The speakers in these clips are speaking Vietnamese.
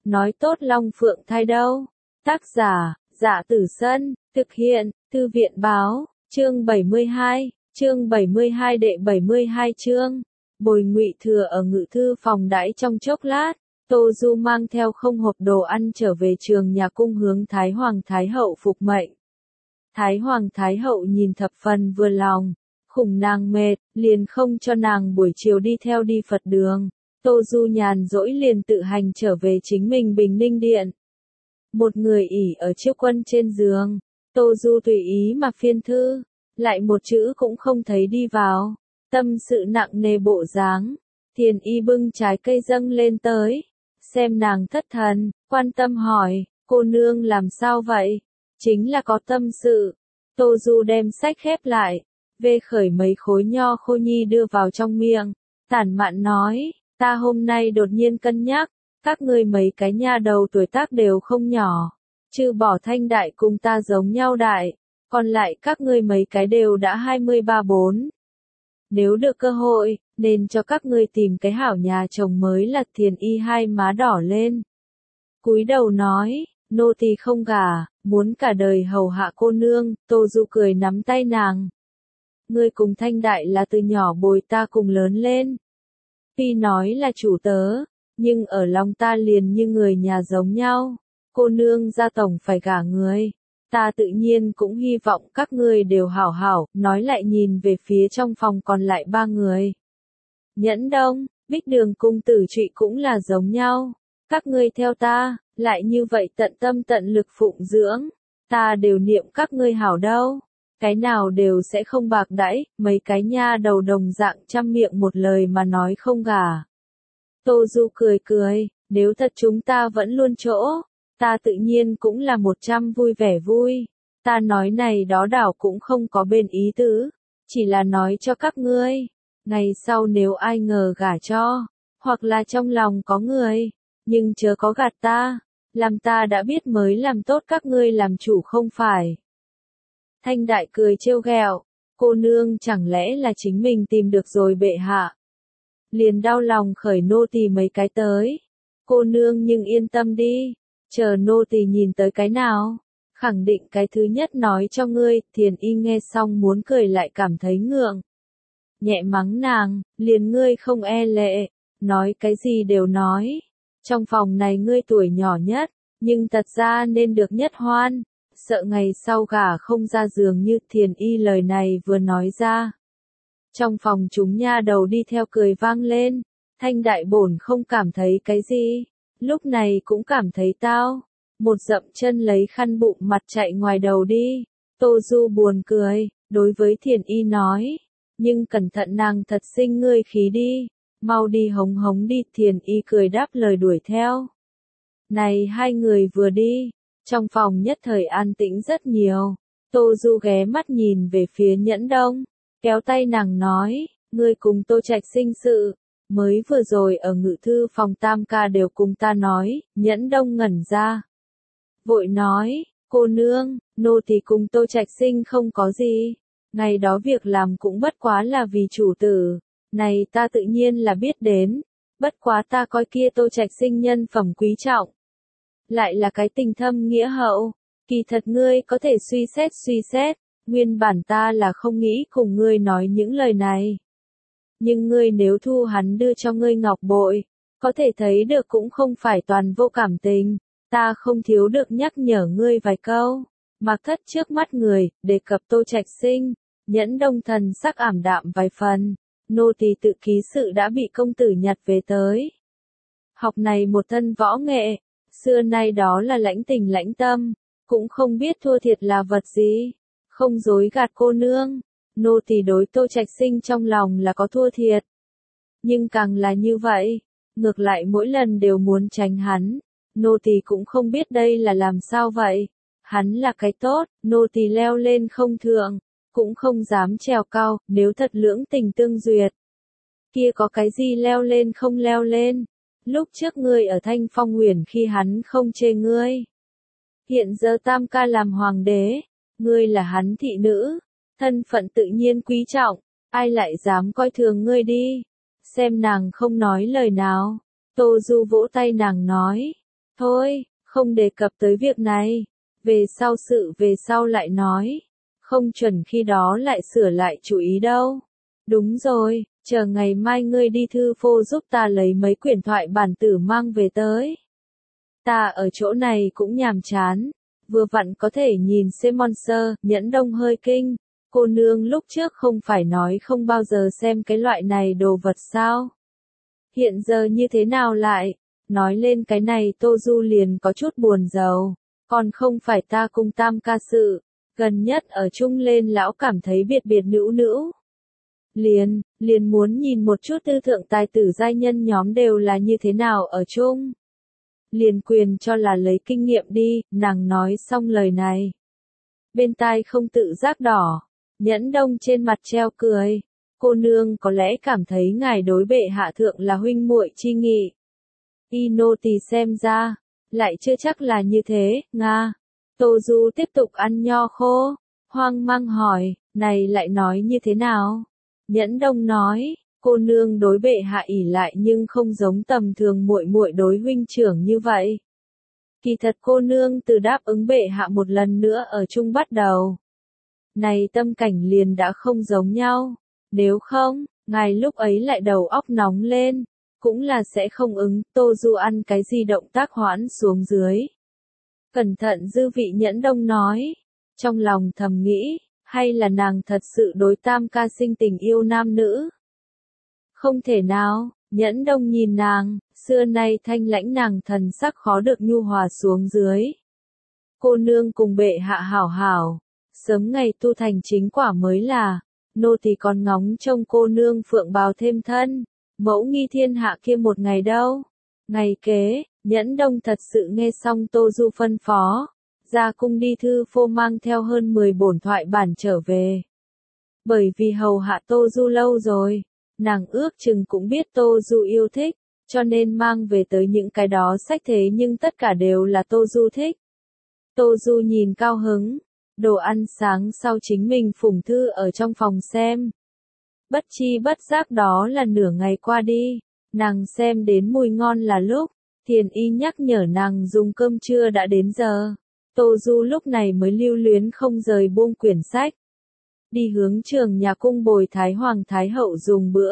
nói tốt Long Phượng thai đâu. Tác giả, Dạ Tử Sân, thực hiện, Thư viện báo, chương 72 đệ 72 chương. Bồi Ngụy Thừa ở ngự thư phòng đãi trong chốc lát, Tô Du mang theo không hộp đồ ăn trở về trường nhà cung hướng Thái Hoàng Thái Hậu phục mệnh. Thái Hoàng Thái Hậu nhìn thập phần vừa lòng, khủng nàng mệt, liền không cho nàng buổi chiều đi theo đi Phật đường. Tô Du nhàn rỗi liền tự hành trở về chính mình Bình Ninh Điện. Một người ỉ ở chiếc quân trên giường, Tô Du tùy ý mà phiên thư, lại một chữ cũng không thấy đi vào, tâm sự nặng nề bộ dáng. Thiền Y bưng trái cây dâng lên tới, xem nàng thất thần, quan tâm hỏi, cô nương làm sao vậy? Chính là có tâm sự. Tô Du đem sách khép lại, vê khởi mấy khối nho khô nhi đưa vào trong miệng, tản mạn nói, ta hôm nay đột nhiên cân nhắc, các ngươi mấy cái nha đầu tuổi tác đều không nhỏ, trừ bỏ Thanh Đại cùng ta giống nhau đại, còn lại các ngươi mấy cái đều đã 23-4. Nếu được cơ hội, nên cho các ngươi tìm cái hảo nhà chồng mới. Là Thiền Y hai má đỏ lên, cúi đầu nói, nô tỳ không gả, muốn cả đời hầu hạ cô nương. Tô Du cười nắm tay nàng, ngươi cùng Thanh Đại là từ nhỏ bồi ta cùng lớn lên, tuy nói là chủ tớ, nhưng ở lòng ta liền như người nhà giống nhau. Cô nương gia tổng phải gả người, ta tự nhiên cũng hy vọng các ngươi đều hảo hảo. Nói lại nhìn về phía trong phòng còn lại ba người. Nhẫn Đông, Bích Đường cung tử Trụy cũng là giống nhau. Các ngươi theo ta, lại như vậy tận tâm tận lực phụng dưỡng, ta đều niệm các ngươi hảo đâu. Cái nào đều sẽ không bạc đãi. Mấy cái nha đầu đồng dạng trăm miệng một lời mà nói không gả. Tô Du cười cười, nếu thật chúng ta vẫn luôn chỗ, ta tự nhiên cũng là 100 vui vẻ vui. Ta nói này đó đảo cũng không có bên ý tứ, chỉ là nói cho các ngươi, ngày sau nếu ai ngờ gả cho, hoặc là trong lòng có người, nhưng chớ có gạt ta, làm ta đã biết mới làm tốt các ngươi làm chủ không phải. Thanh Đại cười trêu ghẹo, cô nương chẳng lẽ là chính mình tìm được rồi bệ hạ? Liền đau lòng khởi nô tỳ mấy cái tới. Cô nương nhưng yên tâm đi, chờ nô tỳ nhìn tới cái nào, khẳng định cái thứ nhất nói cho ngươi. Thiền Y nghe xong muốn cười lại cảm thấy ngượng. Nhẹ mắng nàng, liền ngươi không e lệ, nói cái gì đều nói. Trong phòng này ngươi tuổi nhỏ nhất, nhưng thật ra nên được nhất hoan, sợ ngày sau gả không ra giường. Như Thiền Y lời này vừa nói ra, trong phòng chúng nha đầu đi theo cười vang lên. Thanh Đại bổn không cảm thấy cái gì, lúc này cũng cảm thấy tao. Một dậm chân lấy khăn bụng mặt chạy ngoài đầu đi. Tô Du buồn cười, đối với Thiền Y nói, nhưng cẩn thận nàng thật sinh ngươi khí đi, mau đi hống hống đi. Thiền Y cười đáp lời đuổi theo. Này hai người vừa đi, trong phòng nhất thời an tĩnh rất nhiều. Tô Du ghé mắt nhìn về phía Nhẫn Đông, kéo tay nàng nói, ngươi cùng Tô Trạch sinh sự, mới vừa rồi ở ngự thư phòng tam ca đều cùng ta nói. Nhẫn Đông ngẩn ra, vội nói, cô nương, nô tỳ cùng Tô Trạch sinh không có gì, ngày đó việc làm cũng bất quá là vì chủ tử, này ta tự nhiên là biết đến, bất quá ta coi kia Tô Trạch sinh nhân phẩm quý trọng, lại là cái tình thâm nghĩa hậu, kỳ thật ngươi có thể suy xét, nguyên bản ta là không nghĩ cùng ngươi nói những lời này. Nhưng ngươi nếu thu hắn đưa cho ngươi ngọc bội, có thể thấy được cũng không phải toàn vô cảm tình, ta không thiếu được nhắc nhở ngươi vài câu. Mạc Thất trước mắt người, đề cập Tô Trạch sinh, Nhẫn Đông thần sắc ảm đạm vài phần, nô tỳ tự ký sự đã bị công tử nhặt về tới. Học này một thân võ nghệ, xưa nay đó là lãnh tình lãnh tâm, cũng không biết thua thiệt là vật gì, không dối gạt cô nương. Nô tỳ đối Tô Trạch sinh trong lòng là có thua thiệt, nhưng càng là như vậy, ngược lại mỗi lần đều muốn tránh hắn. Nô tỳ cũng không biết đây là làm sao vậy. Hắn là cái tốt, nô tỳ leo lên không thượng, cũng không dám trèo cao. Nếu thật lưỡng tình tương duyệt, kia có cái gì leo lên không leo lên. Lúc trước ngươi ở Thanh Phong Huyền khi hắn không chê ngươi, hiện giờ tam ca làm hoàng đế, ngươi là hắn thị nữ, thân phận tự nhiên quý trọng, ai lại dám coi thường ngươi đi. Xem nàng không nói lời nào, Tô Du vỗ tay nàng nói, Thôi, không đề cập tới việc này. Về sau lại nói. Không chuẩn khi đó lại sửa lại chủ ý đâu. Đúng rồi, chờ ngày mai ngươi đi thư phô giúp ta lấy mấy quyển thoại bản tử mang về tới. Ta ở chỗ này cũng nhàm chán. Vừa vặn có thể nhìn xem Monster. Nhẫn Đông hơi kinh. Cô nương lúc trước không phải nói không bao giờ xem cái loại này đồ vật sao? Hiện giờ như thế nào lại? Nói lên cái này Tô Du liền có chút buồn rầu. Còn không phải ta cùng Tam ca sự. Gần nhất ở chung lên lão cảm thấy biệt biệt nữu nữu. Liền muốn nhìn một chút tư thượng tài tử giai nhân nhóm đều là như thế nào ở chung. Liền quyền cho là lấy kinh nghiệm đi, nàng nói xong lời này. Bên tai không tự giác đỏ, Nhẫn Đông trên mặt treo cười. Cô nương có lẽ cảm thấy ngài đối bệ hạ thượng là huynh muội chi nghị. Y nô tỳ xem ra, lại chưa chắc là như thế, Nga. Tô Du tiếp tục ăn nho khô, hoang mang hỏi, này lại nói như thế nào? Nhẫn Đông nói, cô nương đối bệ hạ ỷ lại nhưng không giống tầm thường muội muội đối huynh trưởng như vậy. Kỳ thật cô nương từ đáp ứng bệ hạ một lần nữa ở chung bắt đầu. Này tâm cảnh liền đã không giống nhau, nếu không, ngài lúc ấy lại đầu óc nóng lên, cũng là sẽ không ứng. Tô Du ăn cái gì động tác hoãn xuống dưới. Cẩn thận dư vị Nhẫn Đông nói, trong lòng thầm nghĩ, hay là nàng thật sự đối Tam ca sinh tình yêu nam nữ? Không thể nào, Nhẫn Đông nhìn nàng, xưa nay thanh lãnh nàng thần sắc khó được nhu hòa xuống dưới. Cô nương cùng bệ hạ hảo hảo, sớm ngày tu thành chính quả mới là, nô tỳ còn ngóng trông cô nương phượng bào thêm thân, mẫu nghi thiên hạ kia một ngày đâu. Ngày kế, Nhẫn Đông thật sự nghe xong Tô Du phân phó, ra cung đi thư phô mang theo hơn 10 bổn thoại bản trở về. Bởi vì hầu hạ Tô Du lâu rồi, nàng ước chừng cũng biết Tô Du yêu thích, cho nên mang về tới những cái đó sách thế nhưng tất cả đều là Tô Du thích. Tô Du nhìn cao hứng, đồ ăn sáng sau chính mình phủng thư ở trong phòng xem. Bất chi bất giác đó là nửa ngày qua đi, nàng xem đến mùi ngon là lúc, Thiền Y nhắc nhở nàng dùng cơm trưa đã đến giờ. Tô Du lúc này mới lưu luyến không rời buông quyển sách. Đi hướng trường nhà cung bồi Thái Hoàng Thái Hậu dùng bữa.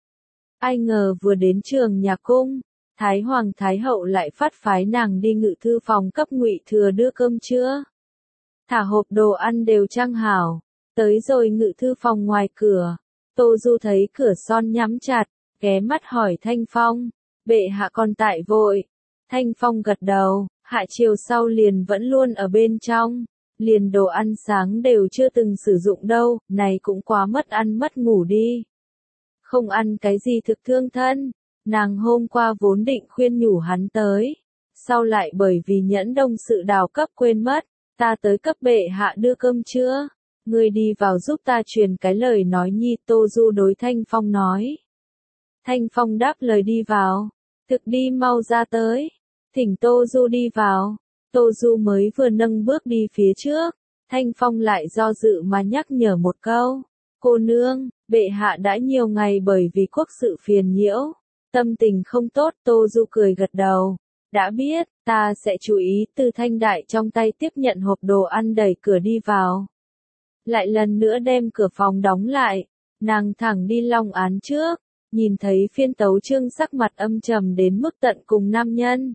Ai ngờ vừa đến trường nhà cung, Thái Hoàng Thái Hậu lại phát phái nàng đi ngự thư phòng cấp Ngụy Thừa đưa cơm trưa. Thả hộp đồ ăn đều trang hảo, tới rồi ngự thư phòng ngoài cửa, Tô Du thấy cửa son nhắm chặt, ghé mắt hỏi Thanh Phong, bệ hạ còn tại vội. Thanh Phong gật đầu, hạ chiều sau liền vẫn luôn ở bên trong, liền đồ ăn sáng đều chưa từng sử dụng đâu, này cũng quá mất ăn mất ngủ đi. Không ăn cái gì thực thương thân, nàng hôm qua vốn định khuyên nhủ hắn tới, sau lại bởi vì Nhẫn Đông sự đào cấp quên mất, ta tới cấp bệ hạ đưa cơm trưa, ngươi đi vào giúp ta truyền cái lời nói nhi. Tô Du đối Thanh Phong nói. Thanh Phong đáp lời đi vào, thực đi mau ra tới, thỉnh Tô Du đi vào. Tô Du mới vừa nâng bước đi phía trước, Thanh Phong lại do dự mà nhắc nhở một câu, cô nương, bệ hạ đã nhiều ngày bởi vì quốc sự phiền nhiễu, tâm tình không tốt. Tô Du cười gật đầu, đã biết, ta sẽ chú ý. Từ Thanh Đại trong tay tiếp nhận hộp đồ ăn đẩy cửa đi vào. Lại lần nữa đem cửa phòng đóng lại, nàng thẳng đi long án trước, nhìn thấy Phiên Tấu Trương sắc mặt âm trầm đến mức tận cùng nam nhân.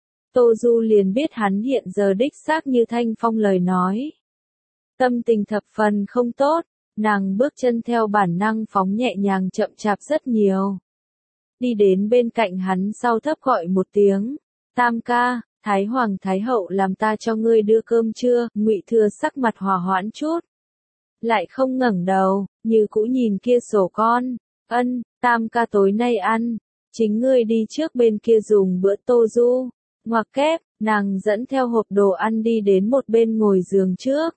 Tô Du liền biết hắn hiện giờ đích xác như Thanh Phong lời nói. Tâm tình thập phần không tốt, nàng bước chân theo bản năng phóng nhẹ nhàng chậm chạp rất nhiều. Đi đến bên cạnh hắn sau thấp gọi một tiếng, Tam ca, Thái Hoàng Thái Hậu làm ta cho ngươi đưa cơm trưa. Ngụy Thừa sắc mặt hòa hoãn chút, lại không ngẩng đầu, như cũ nhìn kia sổ con. Ân, Tam ca tối nay ăn, chính ngươi đi trước bên kia dùng bữa. Tô Du ngoặc kép, nàng dẫn theo hộp đồ ăn đi đến một bên ngồi giường trước,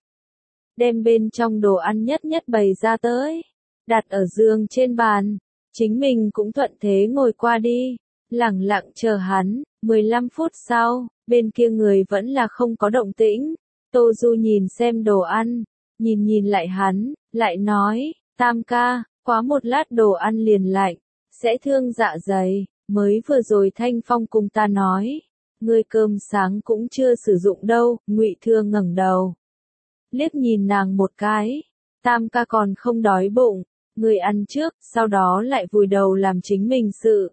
đem bên trong đồ ăn nhất nhất bày ra tới, đặt ở giường trên bàn, chính mình cũng thuận thế ngồi qua đi, lẳng lặng chờ hắn. 15 phút sau, bên kia người vẫn là không có động tĩnh. Tô Du nhìn xem đồ ăn, nhìn lại hắn, lại nói, Tam ca, quá một lát đồ ăn liền lạnh, sẽ thương dạ dày, mới vừa rồi Thanh Phong cùng ta nói, Ngươi cơm sáng cũng chưa sử dụng đâu, Ngụy Thừa ngẩng đầu. Liếc nhìn nàng một cái, Tam ca còn không đói bụng, ngươi ăn trước, sau đó lại vùi đầu làm chính mình sự.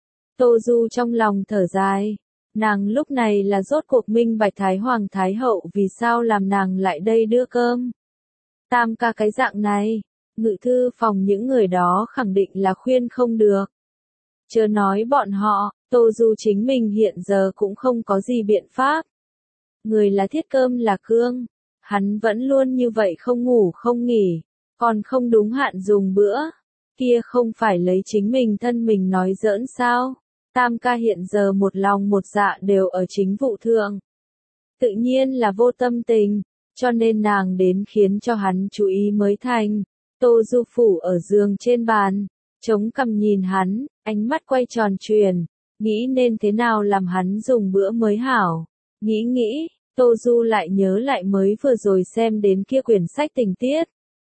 Tô Du trong lòng thở dài, nàng lúc này là rốt cuộc minh bạch Thái Hoàng Thái Hậu vì sao làm nàng lại đây đưa cơm. Tam ca cái dạng này, ngự thư phòng những người đó khẳng định là khuyên không được. Chớ nói bọn họ, Tô Du chính mình hiện giờ cũng không có gì biện pháp. Người là thiết cơm là cương, hắn vẫn luôn như vậy không ngủ không nghỉ, còn không đúng hạn dùng bữa, kia không phải lấy chính mình thân mình nói giỡn sao. Tam ca hiện giờ một lòng một dạ đều ở chính vụ thượng. Tự nhiên là vô tâm tình, cho nên nàng đến khiến cho hắn chú ý mới thành. Tô Du phủ ở giường trên bàn, chống cằm nhìn hắn, ánh mắt quay tròn chuyển, nghĩ nên thế nào làm hắn dùng bữa mới hảo. Nghĩ, Tô Du lại nhớ lại mới vừa rồi xem đến kia quyển sách tình tiết.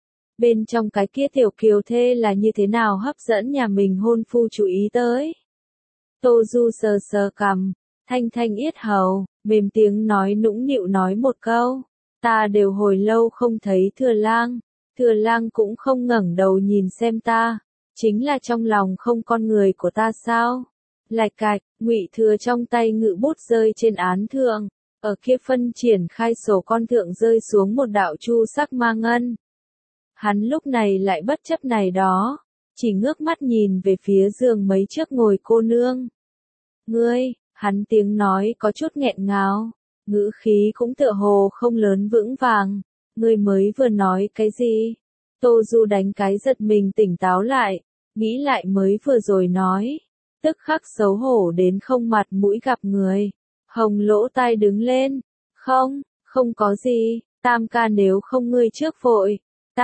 Bên trong cái kia tiểu kiều thê là như thế nào hấp dẫn nhà mình hôn phu chú ý tới. Tô Du sờ sờ cằm, thanh yết hầu, mềm tiếng nói nũng nịu nói một câu. Ta đều hồi lâu không thấy Thừa Lang cũng không ngẩng đầu nhìn xem ta, chính là trong lòng không con người của ta sao? Lạch cạch, Ngụy Thừa trong tay ngự bút rơi trên án thượng, ở kia phân triển khai sổ con thượng rơi xuống một đạo chu sắc ma ngân. Hắn lúc này lại bất chấp này đó, chỉ ngước mắt nhìn về phía giường mấy trước ngồi cô nương. Ngươi, hắn tiếng nói có chút nghẹn ngào, ngữ khí cũng tựa hồ không lớn vững vàng. Ngươi mới vừa nói cái gì? Tô Du đánh cái giật mình tỉnh táo lại, nghĩ lại mới vừa rồi nói, tức khắc xấu hổ đến không mặt mũi gặp người. Hồng lỗ tai đứng lên, không có gì, Tam ca nếu không ngươi trước vội,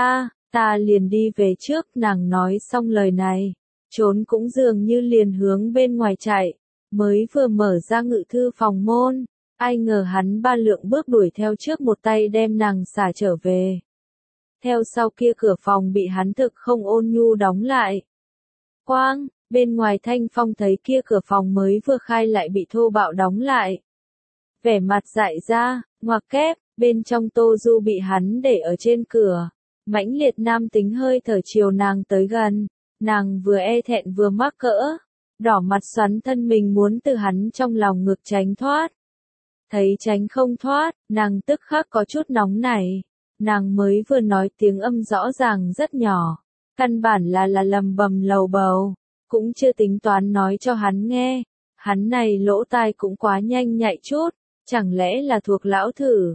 ta liền đi về trước. Nàng nói xong lời này, trốn cũng dường như liền hướng bên ngoài chạy, mới vừa mở ra ngự thư phòng môn, ai ngờ hắn ba lượng bước đuổi theo trước một tay đem nàng xả trở về. Theo sau kia cửa phòng bị hắn thực không ôn nhu đóng lại. Quang, bên ngoài Thanh Phong thấy kia cửa phòng mới vừa khai lại bị thô bạo đóng lại. Vẻ mặt dại ra, ngoặc kép, bên trong Tô Du bị hắn để ở trên cửa. Mãnh liệt nam tính hơi thở chiều nàng tới gần, nàng vừa e thẹn vừa mắc cỡ, đỏ mặt xoắn thân mình muốn từ hắn trong lòng ngực tránh thoát. Thấy tránh không thoát, nàng tức khắc có chút nóng nảy, nàng mới vừa nói tiếng âm rõ ràng rất nhỏ, căn bản là lầm bầm lầu bầu, cũng chưa tính toán nói cho hắn nghe, hắn này lỗ tai cũng quá nhanh nhạy chút, chẳng lẽ là thuộc lão thử.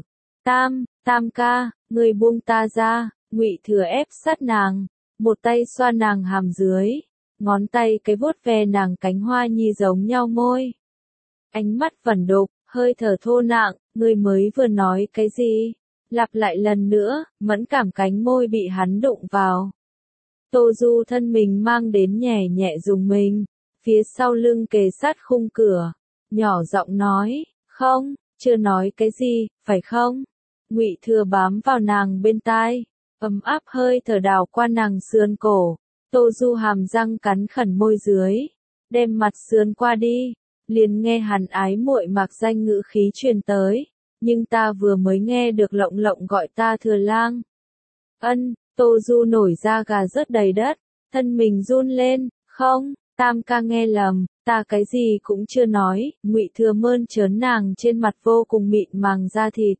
Tam ca, ngươi buông ta ra. Ngụy Thừa ép sát nàng, một tay xoa nàng hàm dưới, ngón tay cái vuốt ve nàng cánh hoa nhi giống nhau môi. Ánh mắt vẩn đục, hơi thở thô nặng, ngươi mới vừa nói cái gì? Lặp lại lần nữa, mẫn cảm cánh môi bị hắn đụng vào. Tô Du thân mình mang đến nhẹ nhẹ dùng mình, phía sau lưng kề sát khung cửa, nhỏ giọng nói, không, chưa nói cái gì, phải không? Ngụy Thừa bám vào nàng bên tai. Ấm áp hơi thở đảo qua nàng sườn cổ, Tô Du hàm răng cắn khẩn môi dưới, đem mặt sườn qua đi, liền nghe hắn ái muội mạc danh ngữ khí truyền tới, nhưng ta vừa mới nghe được lộng lộng gọi ta Thừa Lang. Ân, Tô Du nổi da gà rớt đầy đất, thân mình run lên, không, Tam ca nghe lầm, ta cái gì cũng chưa nói. Ngụy Thừa mơn trớn nàng trên mặt vô cùng mịn màng da thịt,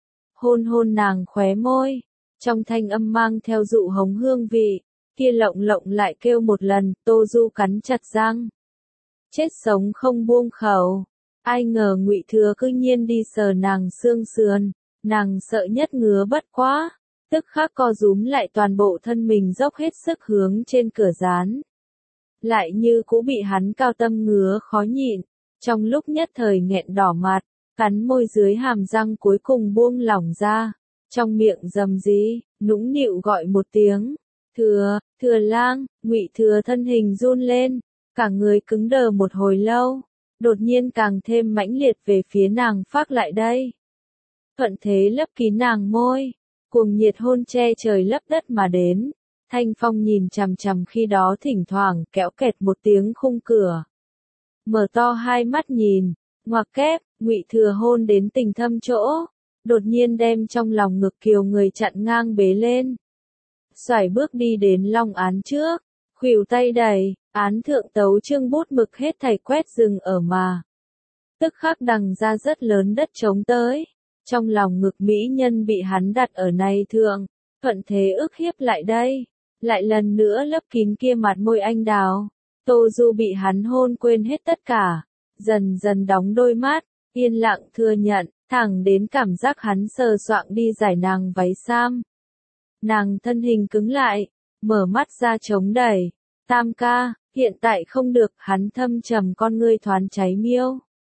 hôn nàng khóe môi. Trong thanh âm mang theo dụ hống hương vị, kia lộng lộng lại kêu một lần, Tô Du cắn chặt răng. Chết sống không buông khẩu, ai ngờ Ngụy Thừa cư nhiên đi sờ nàng xương sườn, nàng sợ nhất ngứa bất quá, tức khắc co rúm lại toàn bộ thân mình dốc hết sức hướng trên cửa dán. Lại như cũ bị hắn cao tâm ngứa khó nhịn, trong lúc nhất thời nghẹn đỏ mặt, cắn môi dưới hàm răng cuối cùng buông lỏng ra. Trong miệng rầm rĩ, nũng nịu gọi một tiếng, Thừa Lang. Ngụy Thừa thân hình run lên, cả người cứng đờ một hồi lâu, đột nhiên càng thêm mãnh liệt về phía nàng phác lại đây. Thuận thế lấp kín nàng môi, cuồng nhiệt hôn che trời lấp đất mà đến. Thanh Phong nhìn chằm chằm khi đó thỉnh thoảng kéo kẹt một tiếng khung cửa. Mở to hai mắt nhìn, Ngoặc kép, Ngụy Thừa hôn đến tình thâm chỗ, đột nhiên đem trong lòng ngực kiều người chặn ngang bế lên. Xoải bước đi đến long án trước, khuỷu tay đẩy, án thượng tấu chương bút mực hết thảy quét dừng ở mà. Tức khắc đằng ra rất lớn đất trống tới, trong lòng ngực mỹ nhân bị hắn đặt ở này thượng, thuận thế ức hiếp lại đây, lại lần nữa lấp kín kia mặt môi anh đào. Tô Du bị hắn hôn quên hết tất cả, dần dần đóng đôi mắt, yên lặng thừa nhận, thẳng đến cảm giác hắn sờ soạng đi giải nàng váy sam. Nàng thân hình cứng lại, mở mắt ra chống đẩy, Tam ca, hiện tại không được, hắn thâm trầm con ngươi thoáng cháy miêu.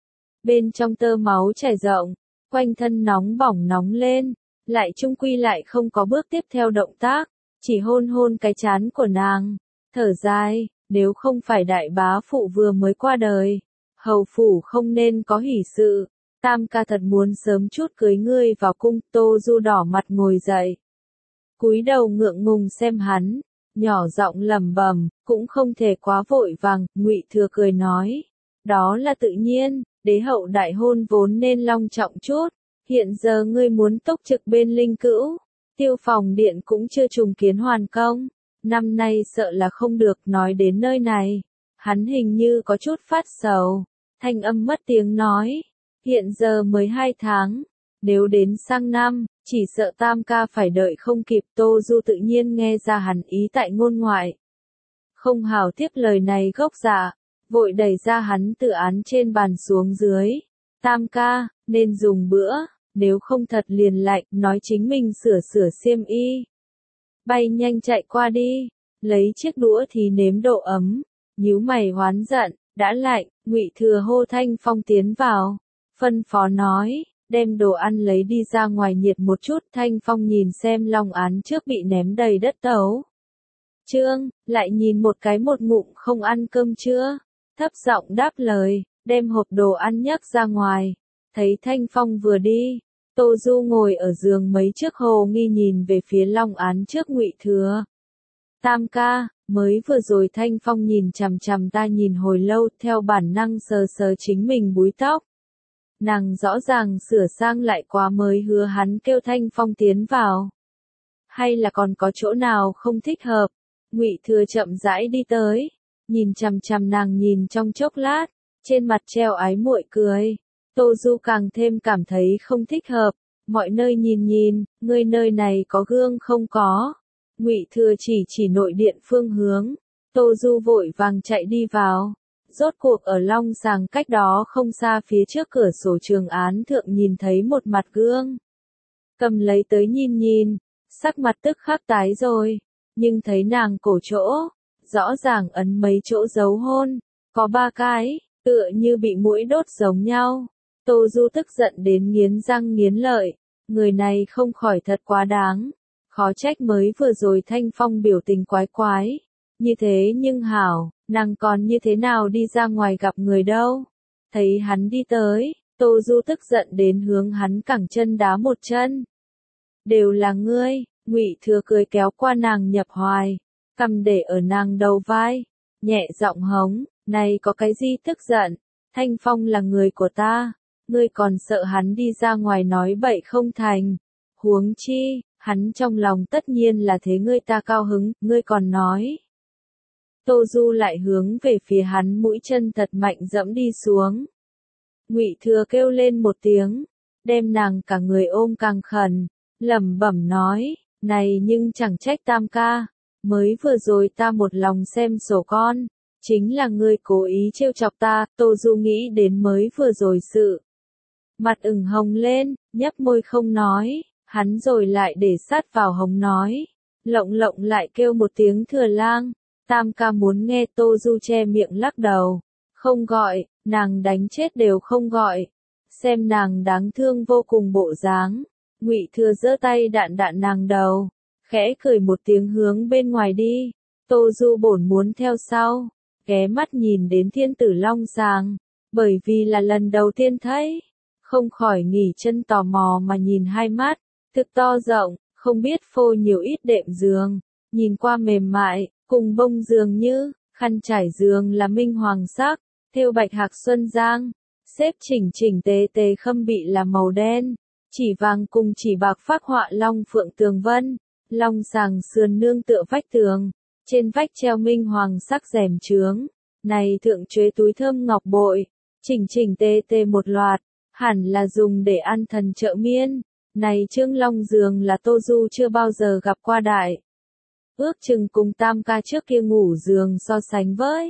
Bên trong tơ máu chảy rộng, quanh thân nóng bỏng nóng lên, lại chung quy lại không có bước tiếp theo động tác, chỉ hôn hôn cái trán của nàng, thở dài, nếu không phải đại bá phụ vừa mới qua đời, hầu phủ không nên có hỷ sự, Tam ca thật muốn sớm chút cưới ngươi vào cung. Tô Du đỏ mặt ngồi dậy, cúi đầu ngượng ngùng xem hắn, nhỏ giọng lẩm bẩm, cũng không thể quá vội vàng. Ngụy Thừa cười nói, đó là tự nhiên, đế hậu đại hôn vốn nên long trọng chút, hiện giờ ngươi muốn túc trực bên linh cữu, Tiêu Phòng điện cũng chưa trùng kiến hoàn công, năm nay sợ là không được. Nói đến nơi này, hắn hình như có chút phát sầu, thanh âm mất tiếng nói, hiện giờ mới 2 tháng, nếu đến sang năm, chỉ sợ Tam ca phải đợi không kịp. Tô Du tự nhiên nghe ra hắn ý tại ngôn ngoại, không hào tiếp lời này gốc dạ, vội đẩy ra hắn từ án trên bàn xuống dưới. Tam ca, nên dùng bữa, nếu không thật liền lạnh. Nói chính mình sửa xiêm y, bay nhanh chạy qua đi, lấy chiếc đũa thì nếm độ ấm, nhíu mày hoán giận, đã lạnh. Ngụy Thừa hô Thanh Phong tiến vào, phân phó nói, đem đồ ăn lấy đi ra ngoài nhiệt một chút. Thanh Phong nhìn xem long án trước bị ném đầy đất tấu chương, lại nhìn một cái một ngụm không ăn cơm chưa, thấp giọng đáp lời, đem hộp đồ ăn nhấc ra ngoài. Thấy Thanh Phong vừa đi, Tô Du ngồi ở giường mấy chiếc hồ nghi nhìn về phía long án trước Ngụy Thừa. Tam ca, mới vừa rồi Thanh Phong nhìn chằm chằm ta nhìn hồi lâu, theo bản năng sờ sờ chính mình búi tóc. Nàng rõ ràng sửa sang lại quá mới hứa hắn kêu Thanh Phong tiến vào. Hay là còn có chỗ nào không thích hợp? Ngụy Thừa chậm rãi đi tới, nhìn chằm chằm nàng nhìn trong chốc lát, trên mặt treo ái muội cười. Tô Du càng thêm cảm thấy không thích hợp, mọi nơi nhìn nhìn, ngươi nơi này có gương không có? Ngụy Thừa chỉ nội điện phương hướng. Tô Du vội vàng chạy đi vào, rốt cuộc ở long sàng cách đó không xa phía trước cửa sổ trường án thượng nhìn thấy một mặt gương. Cầm lấy tới nhìn nhìn, sắc mặt tức khắc tái rồi, nhưng thấy nàng cổ chỗ, rõ ràng ấn mấy chỗ dấu hôn, có 3 cái, tựa như bị muỗi đốt giống nhau. Tô Du tức giận đến nghiến răng nghiến lợi, người này không khỏi thật quá đáng, khó trách mới vừa rồi Thanh Phong biểu tình quái quái. Như thế nhưng hảo, nàng còn như thế nào đi ra ngoài gặp người đâu. Thấy hắn đi tới, Tô Du tức giận đến hướng hắn cẳng chân đá một chân. Đều là ngươi. Ngụy Thừa cười kéo qua nàng nhập hoài, cầm để ở nàng đầu vai, nhẹ giọng hống, này có cái gì tức giận, Thanh Phong là người của ta, ngươi còn sợ hắn đi ra ngoài nói bậy không thành, huống chi, hắn trong lòng tất nhiên là thế ngươi ta cao hứng, ngươi còn nói. Tô Du lại hướng về phía hắn mũi chân thật mạnh dẫm đi xuống. Ngụy Thừa kêu lên một tiếng, đem nàng cả người ôm càng khẩn, lẩm bẩm nói, này nhưng chẳng trách Tam ca, mới vừa rồi ta một lòng xem sổ con, chính là ngươi cố ý trêu chọc ta. Tô Du nghĩ đến mới vừa rồi sự, mặt ửng hồng lên, nhấp môi không nói, hắn rồi lại để sát vào hống nói, lộng lộng lại kêu một tiếng Thừa lang. Tam ca muốn nghe. Tô Du che miệng lắc đầu, không gọi, nàng đánh chết đều không gọi, xem nàng đáng thương vô cùng bộ dáng. Ngụy Thừa giơ tay đạn đạn nàng đầu, khẽ cười một tiếng hướng bên ngoài đi. Tô Du bổn muốn theo sau, ghé mắt nhìn đến thiên tử long sàng, bởi vì là lần đầu tiên thấy, không khỏi nghỉ chân tò mò mà nhìn hai mắt, thực to rộng, không biết phô nhiều ít đệm giường, nhìn qua mềm mại, cùng bông giường như, khăn trải giường là minh hoàng sắc, thêu bạch hạc xuân giang, xếp chỉnh chỉnh tề tề khâm bị là màu đen, chỉ vàng cùng chỉ bạc phác họa long phượng tường vân, long sàng sườn nương tựa vách tường, trên vách treo minh hoàng sắc rèm chướng, này thượng chuế túi thơm ngọc bội, chỉnh chỉnh tề tề một loạt, hẳn là dùng để ăn thần trợ miên, này trương long giường là Tô Du chưa bao giờ gặp qua đại. Ước chừng cùng Tam ca trước kia ngủ giường so sánh với.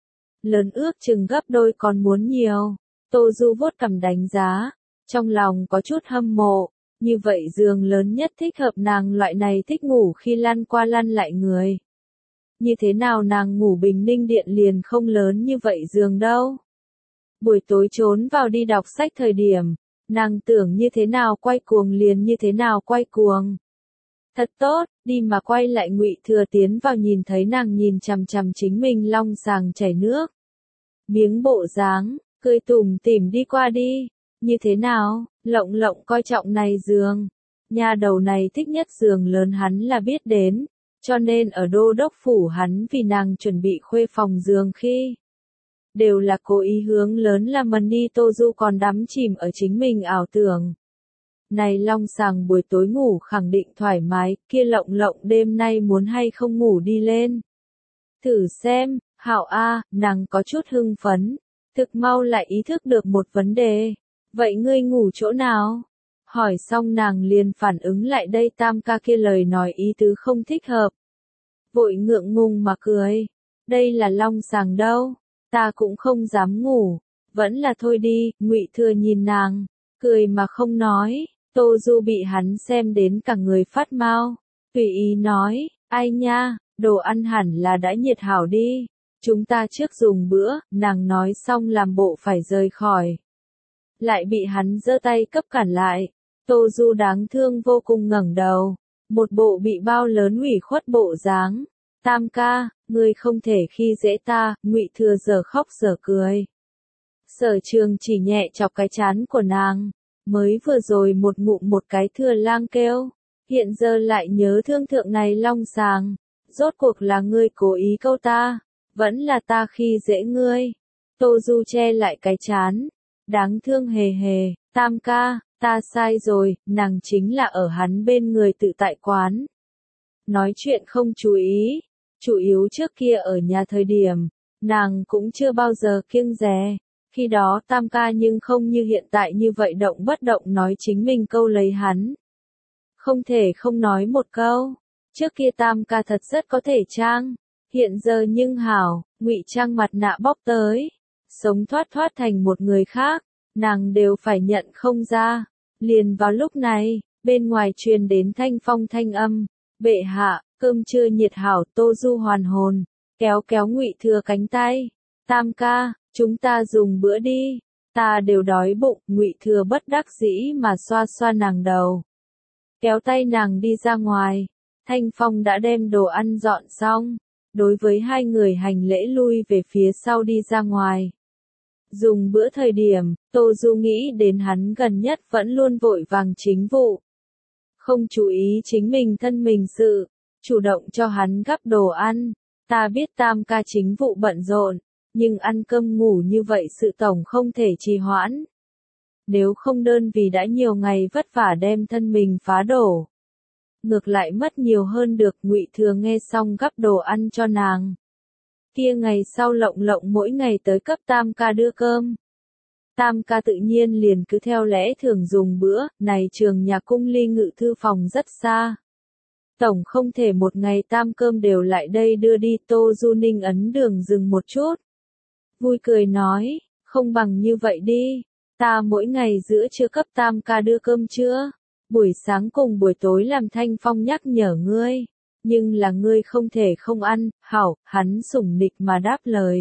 Lớn ước chừng gấp đôi còn muốn nhiều. Tô Du vuốt cằm đánh giá, trong lòng có chút hâm mộ, như vậy giường lớn nhất thích hợp nàng loại này thích ngủ khi lăn qua lăn lại người. Như thế nào nàng ngủ Bình Ninh Điện liền không lớn như vậy giường đâu. Buổi tối trốn vào đi đọc sách thời điểm, nàng tưởng như thế nào quay cuồng liền như thế nào quay cuồng. Thật tốt, đi mà quay lại Ngụy Thừa tiến vào nhìn thấy nàng nhìn chằm chằm chính mình long sàng chảy nước. Miếng bộ dáng, cười tủm tỉm đi qua đi, như thế nào, lộng lộng coi trọng này giường. Nhà đầu này thích nhất giường lớn hắn là biết đến, cho nên ở đô đốc phủ hắn vì nàng chuẩn bị khuê phòng giường khi. Đều là cố ý hướng lớn là Mani Tô Du còn đắm chìm ở chính mình ảo tưởng. Này long sàng buổi tối ngủ khẳng định thoải mái, kia lộng lộng đêm nay muốn hay không ngủ đi lên. Thử xem, hảo a, nàng có chút hưng phấn, thực mau lại ý thức được một vấn đề. Vậy ngươi ngủ chỗ nào? Hỏi xong nàng liền phản ứng lại đây Tam ca kia lời nói ý tứ không thích hợp. Vội ngượng ngùng mà cười. Đây là long sàng đâu, ta cũng không dám ngủ, vẫn là thôi đi, Ngụy Thừa nhìn nàng, cười mà không nói. Tô Du bị hắn xem đến cả người phát mau, tùy ý nói, ai nha, đồ ăn hẳn là đã nhiệt hảo đi, chúng ta trước dùng bữa, nàng nói xong làm bộ phải rời khỏi. Lại bị hắn giơ tay cấp cản lại, Tô Du đáng thương vô cùng ngẩng đầu, một bộ bị bao lớn ủy khuất bộ dáng. Tam ca, ngươi không thể khi dễ ta, Ngụy Thừa giờ khóc giờ cười. Sở Trường chỉ nhẹ chọc cái trán của nàng. Mới vừa rồi một ngụm một cái Thừa lang kêu, hiện giờ lại nhớ thương thượng này long sàng, rốt cuộc là ngươi cố ý câu ta, vẫn là ta khi dễ ngươi. Tô Du che lại cái trán, đáng thương hề hề, Tam ca, ta sai rồi, nàng chính là ở hắn bên người tự tại quán. Nói chuyện không chú ý, chủ yếu trước kia ở nhà thời điểm, nàng cũng chưa bao giờ kiêng dè. Khi đó Tam ca nhưng không như hiện tại như vậy động bất động nói chính mình câu lấy hắn. Không thể không nói một câu. Trước kia Tam ca thật rất có thể trang. Hiện giờ nhưng hảo, ngụy trang mặt nạ bóc tới. Sống thoát thoát thành một người khác. Nàng đều phải nhận không ra. Liền vào lúc này, bên ngoài truyền đến thanh phong thanh âm. Bệ hạ, cơm trưa nhiệt hảo. Tô Du hoàn hồn. Kéo kéo Ngụy Thừa cánh tay. Tam ca, chúng ta dùng bữa đi, ta đều đói bụng. Ngụy Thừa bất đắc dĩ mà xoa xoa nàng đầu, kéo tay nàng đi ra ngoài. Thanh Phong đã đem đồ ăn dọn xong, đối với hai người hành lễ lui về phía sau đi ra ngoài. Dùng bữa thời điểm, Tô Du nghĩ đến hắn gần nhất vẫn luôn vội vàng chính vụ, không chú ý chính mình thân mình sự, chủ động cho hắn gắp đồ ăn. Ta biết Tam ca chính vụ bận rộn, nhưng ăn cơm ngủ như vậy sự tổng không thể trì hoãn. Nếu không đơn vì đã nhiều ngày vất vả đem thân mình phá đổ, ngược lại mất nhiều hơn được. Ngụy Thừa nghe xong gắp đồ ăn cho nàng. Kia ngày sau lộng lộng mỗi ngày tới cấp Tam ca đưa cơm. Tam ca tự nhiên liền cứ theo lẽ thường dùng bữa, này trường nhà cung ly Ngự thư phòng rất xa. Tổng không thể một ngày Tam cơm đều lại đây đưa đi. Tô Du Ninh ấn đường dừng một chút. Vui cười nói, không bằng như vậy đi, ta mỗi ngày giữa trưa cấp Tam ca đưa cơm trưa, buổi sáng cùng buổi tối làm Thanh Phong nhắc nhở ngươi, nhưng là ngươi không thể không ăn. Hảo, hắn sủng nịch mà đáp lời.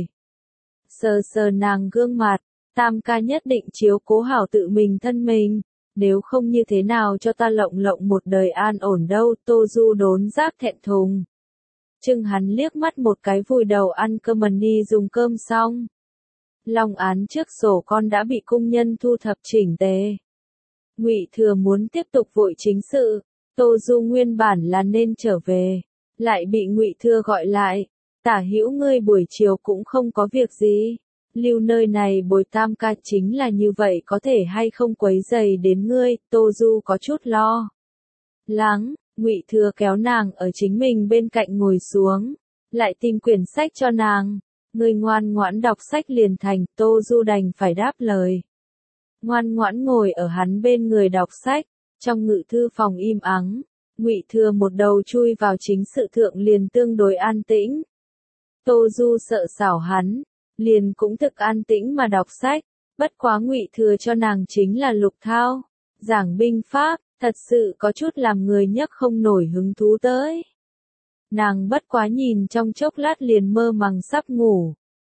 Sờ sờ nàng gương mặt, Tam ca nhất định chiếu cố hảo tự mình thân mình, nếu không như thế nào cho ta lộng lộng một đời an ổn đâu. Tô Du đốn giác thẹn thùng. Chưng hắn liếc mắt một cái vùi đầu ăn cơm. Mani dùng cơm xong, long án trước sổ con đã bị cung nhân thu thập chỉnh tề. Ngụy Thừa muốn tiếp tục vội chính sự, Tô Du nguyên bản là nên trở về, lại bị Ngụy Thừa gọi lại. Tả hữu ngươi buổi chiều cũng không có việc gì, Lưu nơi này bồi tam ca chính là như vậy có thể hay không quấy rầy đến ngươi, Tô Du có chút lo lắng. Ngụy Thừa kéo nàng ở chính mình bên cạnh ngồi xuống, lại tìm quyển sách cho nàng. Ngươi ngoan ngoãn đọc sách liền thành, Tô Du đành phải đáp lời. Ngoan ngoãn ngồi ở hắn bên người đọc sách, trong ngự thư phòng im ắng, Ngụy Thừa một đầu chui vào chính sự thượng liền tương đối an tĩnh. Tô Du sợ xảo hắn, liền cũng thực an tĩnh mà đọc sách, bất quá Ngụy Thừa cho nàng chính là lục thao, giảng binh pháp, thật sự có chút làm người nhấc không nổi hứng thú tới. Nàng bất quá nhìn trong chốc lát liền mơ màng sắp ngủ.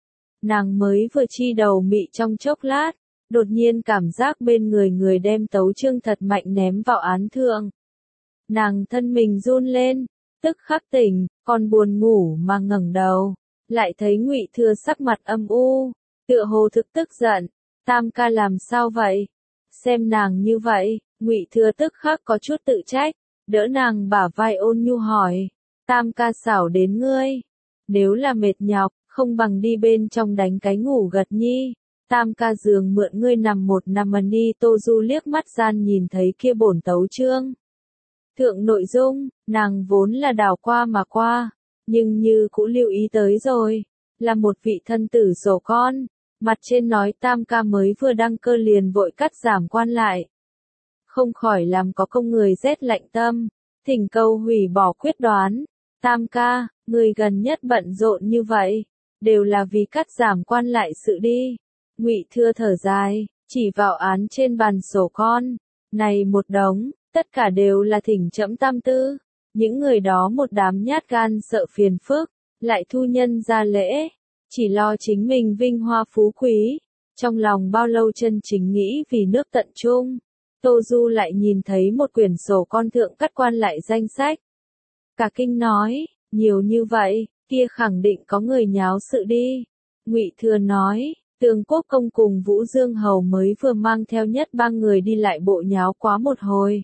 Nàng mới vừa chi đầu mị trong chốc lát, đột nhiên cảm giác bên người đem tấu chương thật mạnh ném vào án thượng. Nàng thân mình run lên, tức khắc tỉnh, còn buồn ngủ mà ngẩng đầu, lại thấy Ngụy Thừa sắc mặt âm u, tựa hồ thực tức giận, tam ca làm sao vậy? Xem nàng như vậy, Ngụy Thừa tức khắc có chút tự trách, đỡ nàng bả vai ôn nhu hỏi, tam ca xảo đến ngươi, nếu là mệt nhọc, không bằng đi bên trong đánh cái ngủ gật nhi, tam ca giường mượn ngươi nằm một nằm mà đi. Tô Du liếc mắt gian nhìn thấy kia bổn tấu chương. Thượng nội dung, nàng vốn là đảo qua mà qua, nhưng như cũng lưu ý tới rồi, là một vị thân tử sổ con, mặt trên nói tam ca mới vừa đăng cơ liền vội cắt giảm quan lại. Không khỏi làm có công người rét lạnh tâm, thỉnh cầu hủy bỏ quyết đoán. Tam ca, người gần nhất bận rộn như vậy, đều là vì cắt giảm quan lại sự đi. Ngụy Thừa thở dài, chỉ vào án trên bàn sổ con, này một đống, tất cả đều là thỉnh trẫm tam tư. Những người đó một đám nhát gan sợ phiền phức, lại thu nhân ra lễ, chỉ lo chính mình vinh hoa phú quý, trong lòng bao lâu chân chính nghĩ vì nước tận trung. Tô Du lại nhìn thấy một quyển sổ con thượng cắt quan lại danh sách. Cả kinh nói, nhiều như vậy, kia khẳng định có người nháo sự đi. Ngụy Thừa nói, Tường Quốc Công cùng Vũ Dương Hầu mới vừa mang theo nhất ba người đi lại bộ nháo quá một hồi.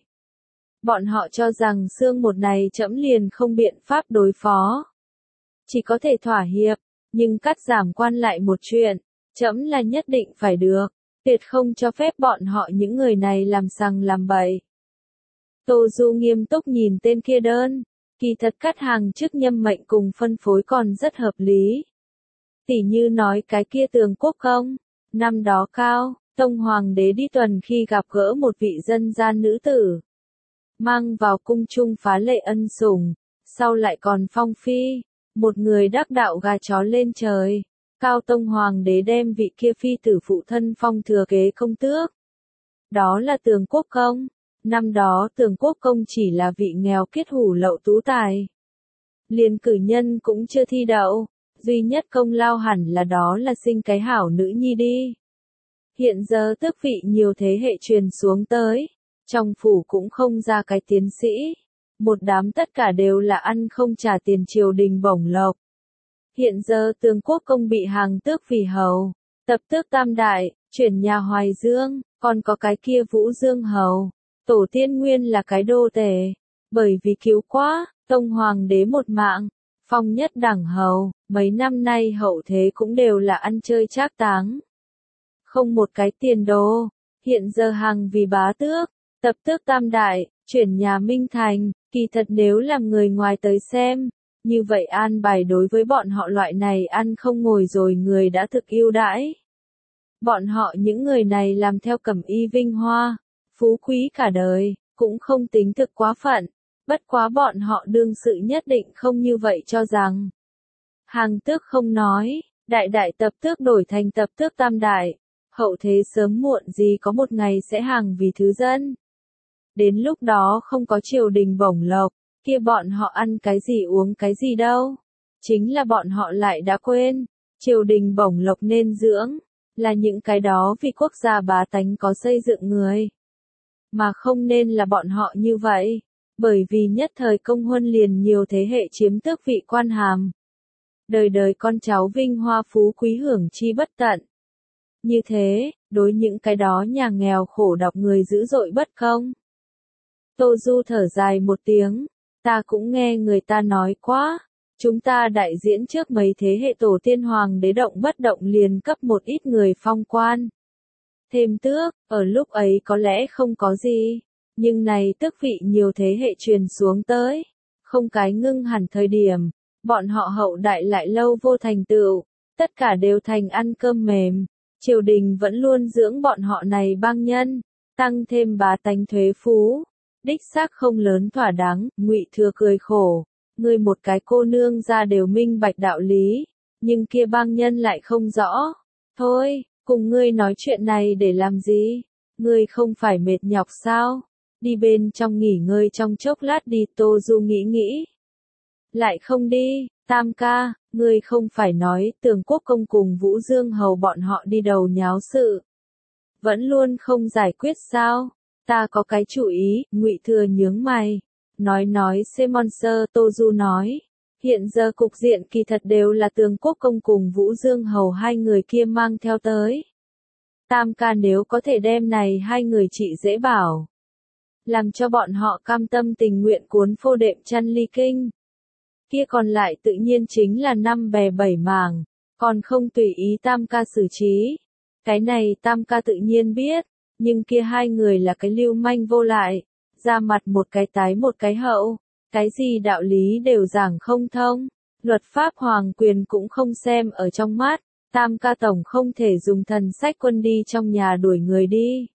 Bọn họ cho rằng xương một này trẫm liền không biện pháp đối phó. Chỉ có thể thỏa hiệp, nhưng cắt giảm quan lại một chuyện, trẫm là nhất định phải được, tuyệt không cho phép bọn họ những người này làm sằng làm bậy. Tô Du nghiêm túc nhìn tên kia đơn, kỳ thật cắt hàng chức nhâm mệnh cùng phân phối còn rất hợp lý. Tỉ như nói cái kia Tường Quốc Công, năm đó Cao Tông Hoàng đế đi tuần khi gặp gỡ một vị dân gian nữ tử. Mang vào cung trung phá lệ ân sủng, sau lại còn phong phi, một người đắc đạo gà chó lên trời. Cao Tông Hoàng đế đem vị kia phi tử phụ thân phong thừa kế công tước. Đó là Tường Quốc Công. Năm đó Tường Quốc Công chỉ là vị nghèo kiết hủ lậu tú tài. Liền cử nhân cũng chưa thi đậu, duy nhất công lao hẳn là đó là sinh cái hảo nữ nhi đi. Hiện giờ tước vị nhiều thế hệ truyền xuống tới, trong phủ cũng không ra cái tiến sĩ, một đám tất cả đều là ăn không trả tiền triều đình bổng lộc. Hiện giờ Tường Quốc Công bị hàng tước vì hầu, tập tước tam đại, chuyển nhà Hoài Dương, còn có cái kia Vũ Dương Hầu. Tổ tiên nguyên là cái đô tể, bởi vì cứu quá, Tông Hoàng đế một mạng, phong nhất đẳng hầu, mấy năm nay hậu thế cũng đều là ăn chơi trác táng. Không một cái tiền đồ, hiện giờ hàng vì bá tước, tập tước tam đại, chuyển nhà Minh Thành, kỳ thật nếu làm người ngoài tới xem, như vậy an bài đối với bọn họ loại này ăn không ngồi rồi người đã thực ưu đãi. Bọn họ những người này làm theo cẩm y vinh hoa, phú quý cả đời, cũng không tính thực quá phận, bất quá bọn họ đương sự nhất định không như vậy cho rằng. Hàng tước không nói, đại đại tập tước đổi thành tập tước tam đại, hậu thế sớm muộn gì có một ngày sẽ hàng vì thứ dân. Đến lúc đó không có triều đình bổng lộc, kia bọn họ ăn cái gì uống cái gì đâu. Chính là bọn họ lại đã quên, triều đình bổng lộc nên dưỡng, là những cái đó vì quốc gia bá tánh có xây dựng người. Mà không nên là bọn họ như vậy, bởi vì nhất thời công huân liền nhiều thế hệ chiếm tước vị quan hàm. Đời đời con cháu vinh hoa phú quý hưởng chi bất tận. Như thế, đối những cái đó nhà nghèo khổ đọc người dữ dội bất công. Tô Du thở dài một tiếng, ta cũng nghe người ta nói quá, Chúng ta đại diễn trước mấy thế hệ tổ tiên hoàng đế động bất động liền cấp một ít người phong quan. Thêm tước, ở lúc ấy có lẽ không có gì, nhưng này tước vị nhiều thế hệ truyền xuống tới, không cái ngưng hẳn thời điểm, bọn họ hậu đại lại lâu vô thành tựu, tất cả đều thành ăn cơm mềm, triều đình vẫn luôn dưỡng bọn họ này bang nhân, tăng thêm bá tánh thuế phú, đích xác không lớn thỏa đáng. Ngụy Thừa cười khổ, ngươi một cái cô nương ra đều minh bạch đạo lý, nhưng kia bang nhân lại không rõ. Thôi, cùng ngươi nói chuyện này để làm gì? Ngươi không phải mệt nhọc sao? Đi bên trong nghỉ ngơi trong chốc lát đi. Tô Du nghĩ. Lại không đi, Tam ca, ngươi không phải nói Tường Quốc công cùng Vũ Dương hầu bọn họ đi đầu nháo sự. Vẫn luôn không giải quyết sao? Ta có cái chủ ý. Ngụy Thừa nhướng mày. Nói Simon Sơ. Tô Du nói. Hiện giờ cục diện kỳ thật đều là Tường Quốc công cùng Vũ Dương hầu hai người kia mang theo tới. Tam ca nếu có thể đem này hai người trị dễ bảo, làm cho bọn họ cam tâm tình nguyện cuốn phô đệm chăn ly kinh, kia còn lại tự nhiên chính là năm bè bảy mảng, còn không tùy ý Tam ca xử trí. Cái này Tam ca tự nhiên biết, nhưng kia hai người là cái lưu manh vô lại, ra mặt một cái tái một cái hậu, cái gì đạo lý đều giảng không thông, luật pháp hoàng quyền cũng không xem ở trong mắt. Tam ca tổng không thể dùng thần sách quân đi trong nhà đuổi người đi.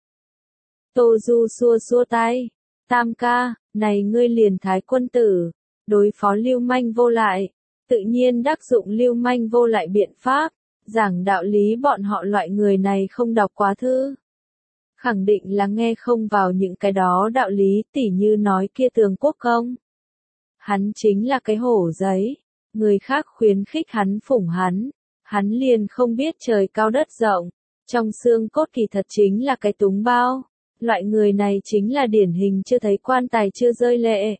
Tô Du xua tay. Tam ca, này ngươi liền thái quân tử, đối phó lưu manh vô lại, tự nhiên đắc dụng lưu manh vô lại biện pháp, giảng đạo lý bọn họ loại người này không đọc quá thư. Khẳng định là nghe không vào những cái đó đạo lý, tỉ như nói kia Tường Quốc công. Hắn chính là cái hổ giấy, người khác khuyến khích hắn phủng hắn liền không biết trời cao đất rộng, trong xương cốt kỳ thật chính là cái túng bao, loại người này chính là điển hình chưa thấy quan tài chưa rơi lệ.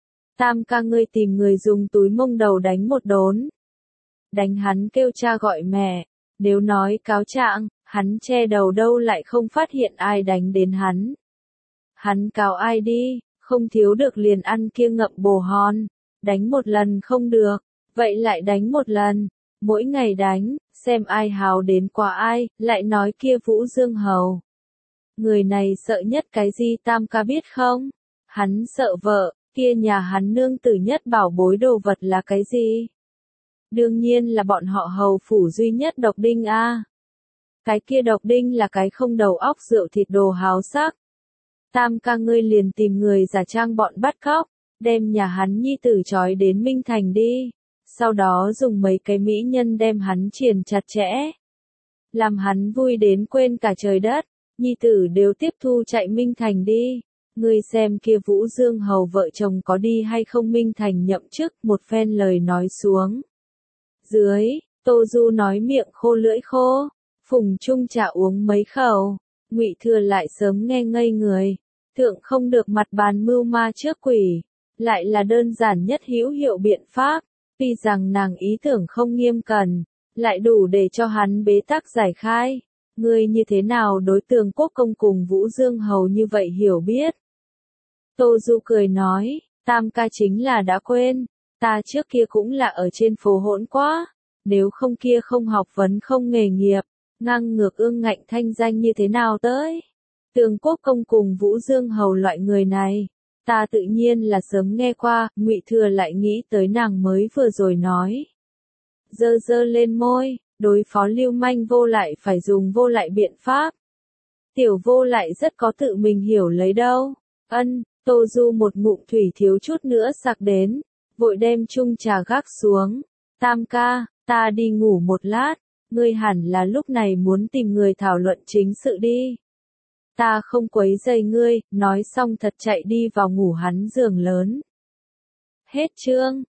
Tam ca ngươi tìm người dùng túi mông đầu đánh một đốn. Đánh hắn kêu cha gọi mẹ, nếu nói cáo trạng, hắn che đầu đâu lại không phát hiện ai đánh đến hắn. Hắn cáo ai đi, không thiếu được liền ăn kia ngậm bồ hòn, đánh một lần không được, vậy lại đánh một lần. Mỗi ngày đánh, xem ai hào đến qua ai, lại nói kia Vũ Dương hầu. Người này sợ nhất cái gì Tam ca biết không? Hắn sợ vợ, kia nhà hắn nương tử nhất bảo bối đồ vật là cái gì? Đương nhiên là bọn họ hầu phủ duy nhất độc đinh a. Cái kia độc đinh là cái không đầu óc rượu thịt đồ háo sắc. Tam ca ngươi liền tìm người giả trang bọn bắt cóc, đem nhà hắn nhi tử trói đến Minh Thành đi. Sau đó dùng mấy cái mỹ nhân đem hắn triền chặt chẽ. Làm hắn vui đến quên cả trời đất, nhi tử đều tiếp thu chạy Minh Thành đi. Ngươi xem kia Vũ Dương hầu vợ chồng có đi hay không Minh Thành nhậm chức. Một phen lời nói xuống. Dưới, Tô Du nói miệng khô lưỡi khô, phùng chung trà uống mấy khẩu, Ngụy Thừa lại sớm nghe ngây người. Thượng không được mặt bàn mưu ma trước quỷ, lại là đơn giản nhất hữu hiệu biện pháp. Tuy rằng nàng ý tưởng không nghiêm cẩn, lại đủ để cho hắn bế tắc giải khai. Ngươi như thế nào đối Tường Quốc công cùng Vũ Dương hầu như vậy hiểu biết? Tô Du cười nói, Tam ca chính là đã quên, ta trước kia cũng là ở trên phố hỗn quá, nếu không kia không học vấn không nghề nghiệp, ngang ngược ương ngạnh thanh danh như thế nào tới? Tường Quốc công cùng Vũ Dương hầu loại người này. Ta tự nhiên là sớm nghe qua. Ngụy Thừa lại nghĩ tới nàng mới vừa rồi nói. Dơ lên môi, đối phó lưu manh vô lại phải dùng vô lại biện pháp. Tiểu vô lại rất có tự mình hiểu lấy đâu. Ân, Tô Du một ngụm thủy thiếu chút nữa sặc đến, vội đem chung trà gác xuống. Tam ca, ta đi ngủ một lát, ngươi hẳn là lúc này muốn tìm người thảo luận chính sự đi. Ta không quấy rầy ngươi, nói xong thật chạy đi vào ngủ hắn giường lớn. Hết chương.